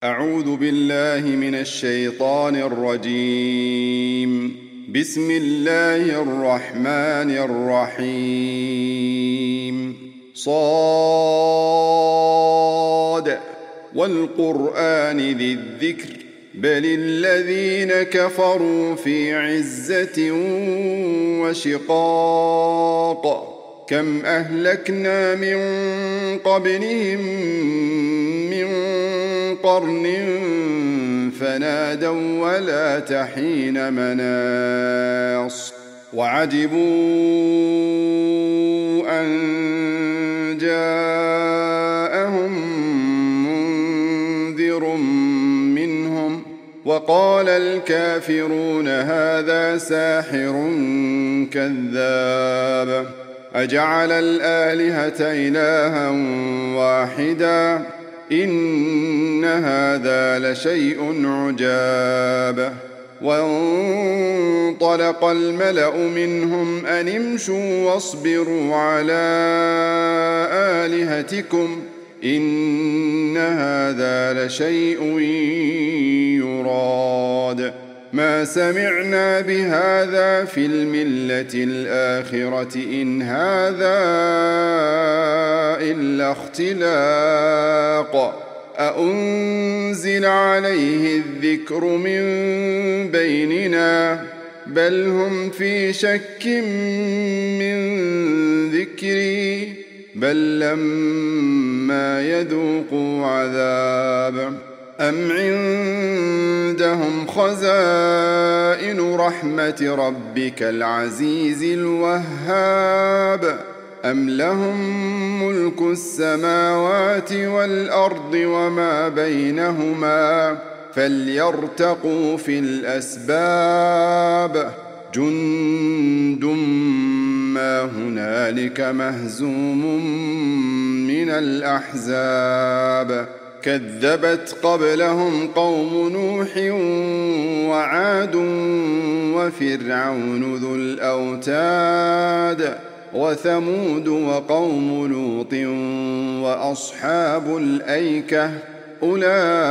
أعوذ بالله من الشيطان الرجيم. بسم الله الرحمن الرحيم. صاد والقرآن ذي الذكر بل الذين كفروا في عزة وشقاق كم أهلكنا من قبلهم من قرن فنادوا ولا تحين مناص وعجبوا أن جاءهم منذر منهم وقال الكافرون هذا ساحر كذاب أجعل الآلهة إلها واحدا إن هذا لشيء عجاب وانطلق الملأ منهم أن امشوا واصبروا على آلهتكم إن هذا لشيء يراد ما سمعنا بهذا في الملة الآخرة إن هذا إلا اختلاق أأنزل عليه الذكر من بيننا بل هم في شك من ذكري بل لما يذوقوا عذاب أم عندهم خزائن رحمة ربك العزيز الوهاب أم لهم ملك السماوات والأرض وما بينهما فليرتقوا في الأسباب جند ما هنالك مهزوم من الأحزاب كذبت قبلهم قوم نوح وعاد وفرعون ذو الأوتاد وثمود وقوم لوط وأصحاب الأيكة أولئك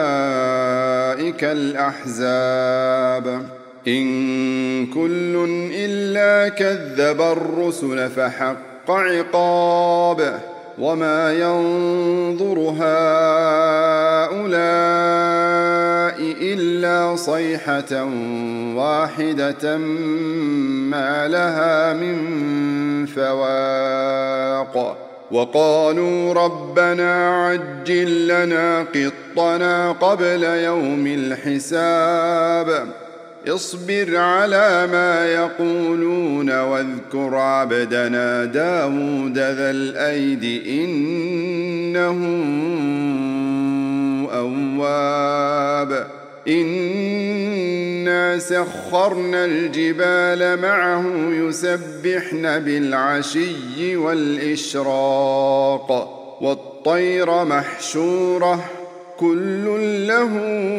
الأحزاب إن كل إلا كذب الرسل فحق عقاب وما ينظر هؤلاء إلا صيحة واحدة ما لها من فواق وقالوا ربنا عجل لنا قطنا قبل يوم الحساب اصبر على ما يقولون واذكر عبدنا داود ذا الأيد إنه أواب إنا سخرنا الجبال معه يسبحن بالعشي والإشراق والطير محشورة كل له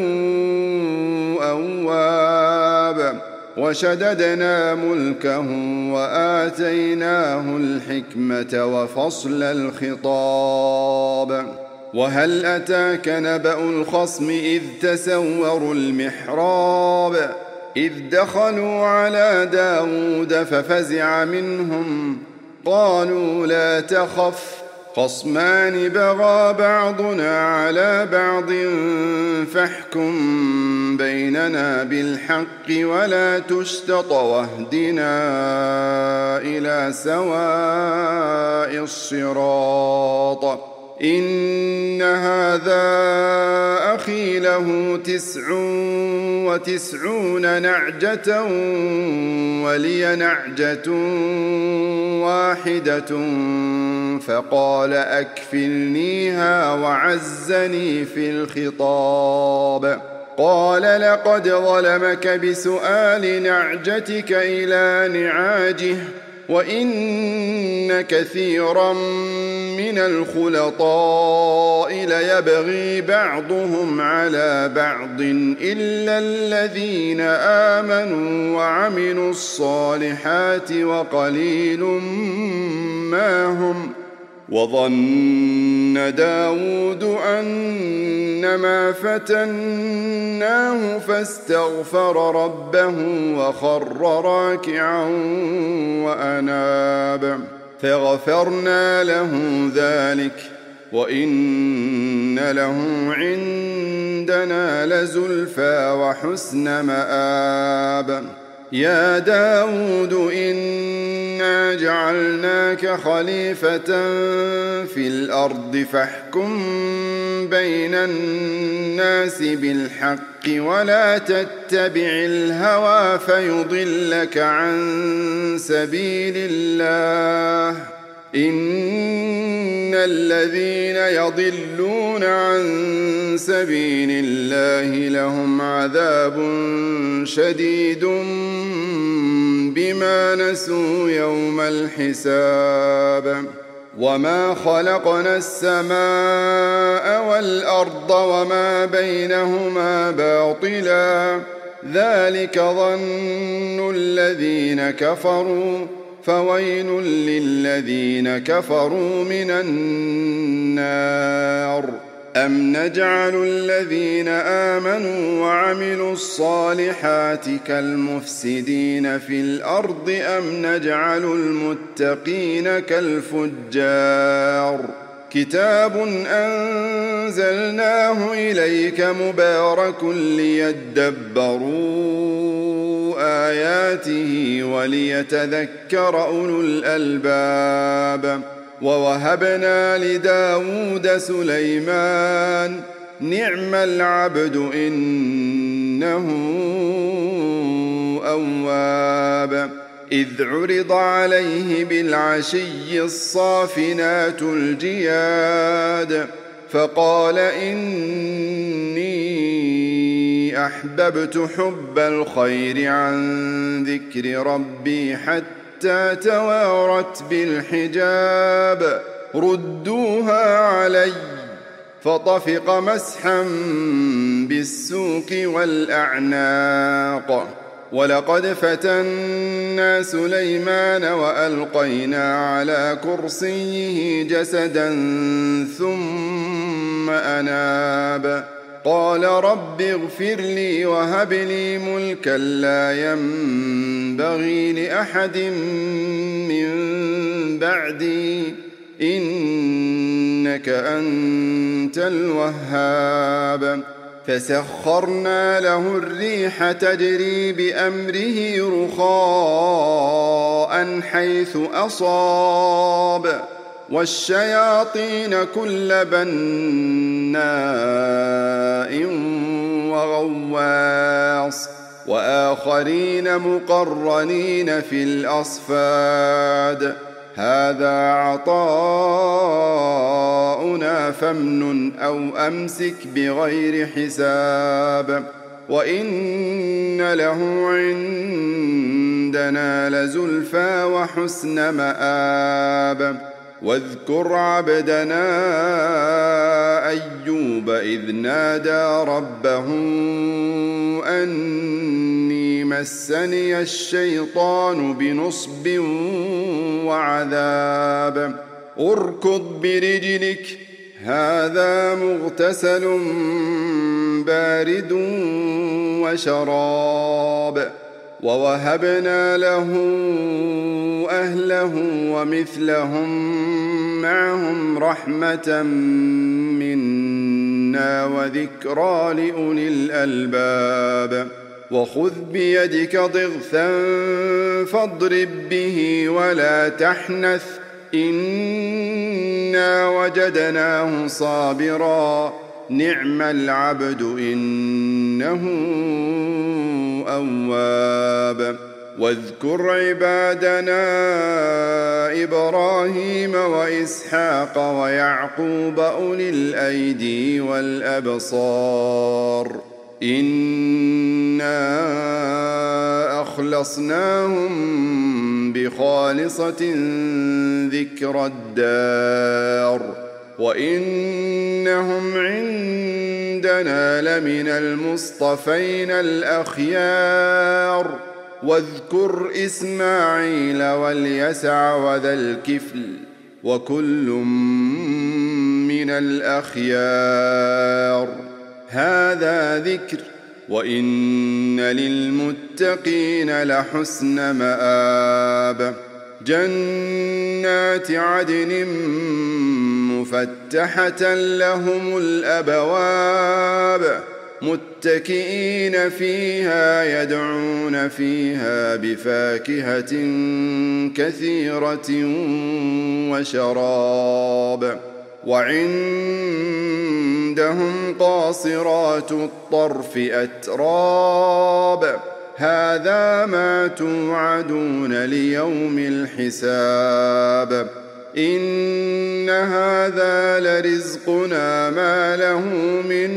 أواب وشددنا ملكه وآتيناه الحكمة وفصل الخطاب وهل أتاك نبأ الخصم إذ تسوروا المحراب إذ دخلوا على داود ففزع منهم قالوا لا تخف خصمان بغى بعضنا على بعض فاحكم بيننا بالحق ولا تشتط واهدنا إلى سواء الصراط إن هذا أخي له 99 نعجة ولي نعجة واحدة فقال أكفلنيها وعزني في الخطاب قال لقد ظلمك بسؤال نعجتك إلى نعاجه وإن كثيرا من الخلطاء ليبغي بعضهم على بعض إلا الذين آمنوا وعملوا الصالحات وقليل ما هم وظن داود أنما فتناه فاستغفر ربه وخر راكعا وأناب فغفرنا له ذلك وإن له عندنا لزلفى وحسن مآب يا داود إنا جعلناك خليفة في الأرض فاحكم بين الناس بالحق ولا تتبع الهوى فيضلك عن سبيل الله إن الذين يضلون عن سبيل الله لهم عذاب شديد بما نسوا يوم الحساب وما خلقنا السماء والأرض وما بينهما باطلا ذلك ظن الذين كفروا فويل للذين كفروا من النار أم نجعل الذين آمنوا وعملوا الصالحات كالمفسدين في الأرض أم نجعل المتقين كالفجار كتاب أنزلناه إليك مبارك ليدبروا آياته وليتذكر أولو الألباب ووهبنا لداود سليمان نعم العبد إنه أواب إذ عرض عليه بالعشي الصافنات الجياد فقال إني أحببت حب الخير عن ذكر ربي حتى توارت بالحجاب ردوها علي فطفق مسحا بالسوق والأعناق ولقد فتنا سليمان وألقينا على كرسيه جسدا ثم أناب قال رب اغفر لي وهب لي ملكا لا ينبغي لأحد من بعدي إنك أنت الوهاب فسخرنا له الريح تجري بأمره رخاء حيث أصاب والشياطين كل بناء وغواص وآخرين مقرنين في الأصفاد هذا عطاؤنا فامنن أو أمسك بغير حساب وإن له عندنا لزلفى وحسن مآب واذكر عبدنا أيوب إذ نادى ربه أني مسني الشيطان بنصب وعذاب اركض برجلك هذا مغتسل بارد وشراب ووهبنا له أهله ومثلهم معهم رحمة منا وذكرى لأولي الألباب وخذ بيدك ضغثا فاضرب به ولا تحنث إنا وجدناه صابرا نعم العبد إنه أواب واذكر عبادنا إبراهيم وإسحاق ويعقوب أولي الأيدي والأبصار إنا أخلصناهم بخالصة ذكر الدار وإنهم عندنا لمن المصطفين الأخيار واذكر إسماعيل واليسع وذا الكفل وكل من الأخيار. هذا ذكر وإن للمتقين لحسن مآب. جنات عدن مفتحة لهم الأبواب متكئين فيها يدعون فيها بفاكهة كثيرة وشراب. وعندهم قاصرات الطرف أتراب. هذا ما توعدون ليوم الحساب. إن هذا لرزقنا ما له من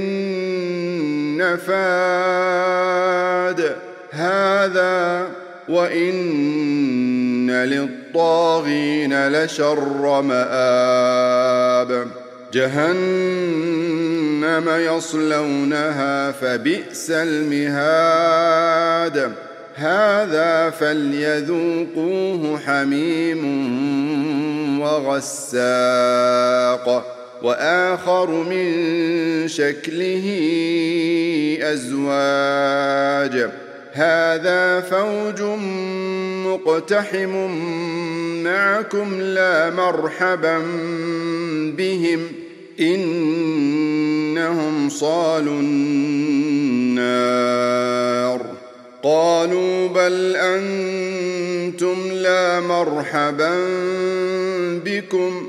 نفاد. هذا وإن للطاغين لشر مآب. جهنم يصلونها فبئس المهاد. هذا فليذوقوه حميم وغساق وآخر من شكله أزواج. هذا فوج مقتحم معكم لا مرحبا بهم إنهم صالوا النار. قالوا بل أنتم لا مرحبا بكم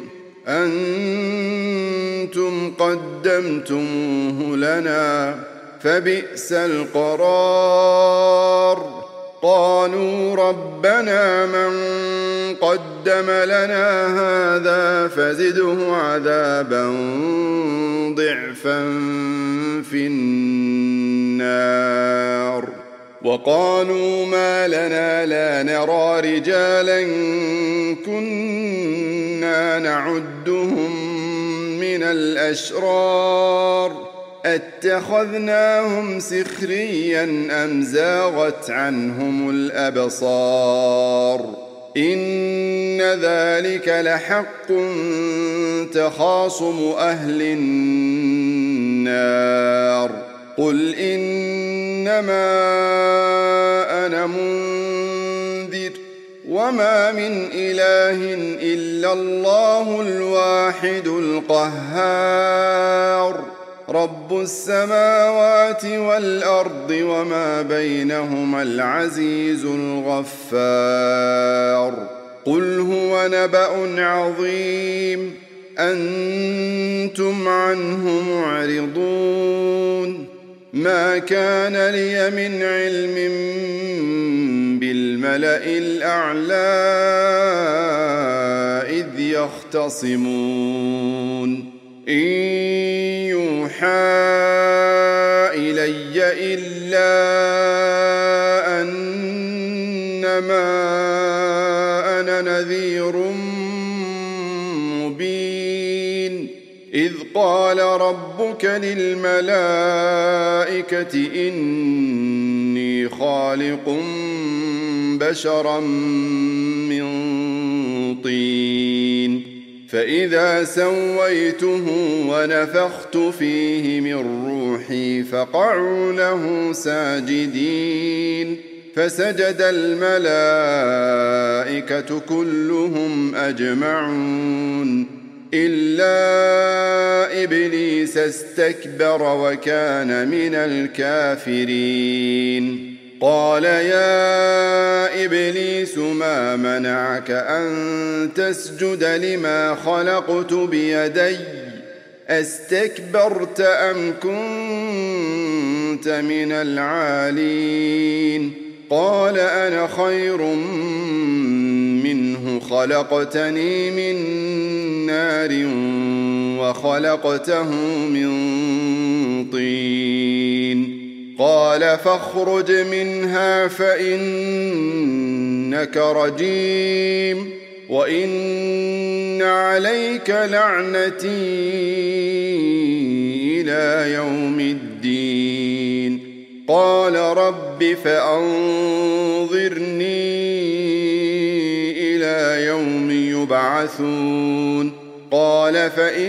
أنتم قدمتموه لنا فبئس القرار. قالوا ربنا من قدم لنا هذا فزده عذابا ضعفا في النار. وقالوا ما لنا لا نرى رجالا كنا نعدهم من الأشرار أتخذناهم سخريا أم زاغت عنهم الأبصار. إن ذلك لحق تخاصم أهل النار. قل إنما أنا منذر وما من إله إلا الله الواحد القهار رب السماوات والأرض وما بينهما العزيز الغفار. قل هو نبأ عظيم أنتم عنه معرضون. ما كان لي من علم بالملأ الأعلى إذ يختصمون. إن يوحى إلي إلا أنما أنا نذير مبين. إذ قال ربك للملائكة إني خالق بشرا من طين فإذا سويته ونفخت فيه من روحي فقعوا له ساجدين. فسجد الملائكة كلهم أجمعون إلا إبليس استكبر وكان من الكافرين. قال يا إبليس ما منعك أن تسجد لما خلقت بيدي أستكبرت أم كنت من العالين؟ قال أنا خير منه خلقتني من نار وخلقته من طين. قال فاخرج منها فإنك رجيم وإن عليك لعنتي إلى يوم الدين. قال رب فأنظرني إلى يوم يبعثون قال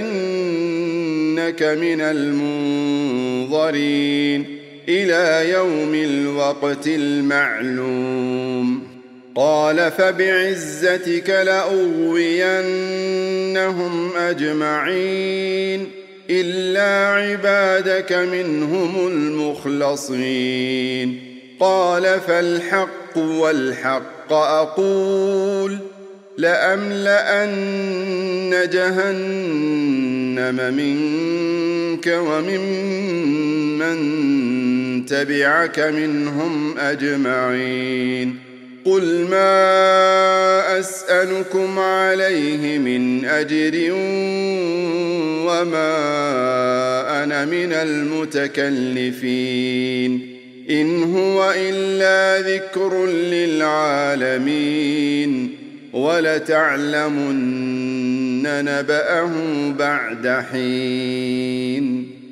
فإنك من المنظرين إلى يوم الوقت المعلوم قال فبعزتك لأغوينهم أجمعين إلا عبادك منهم المخلصين قال فالحق والحق أقول لأملأن جهنم منك وممن تبعك منهم أجمعين قل ما أسألكم عليه من أجر وما أنا من المتكلفين إن هو إلا ذكر للعالمين ولتعلمن نبأه بعد حين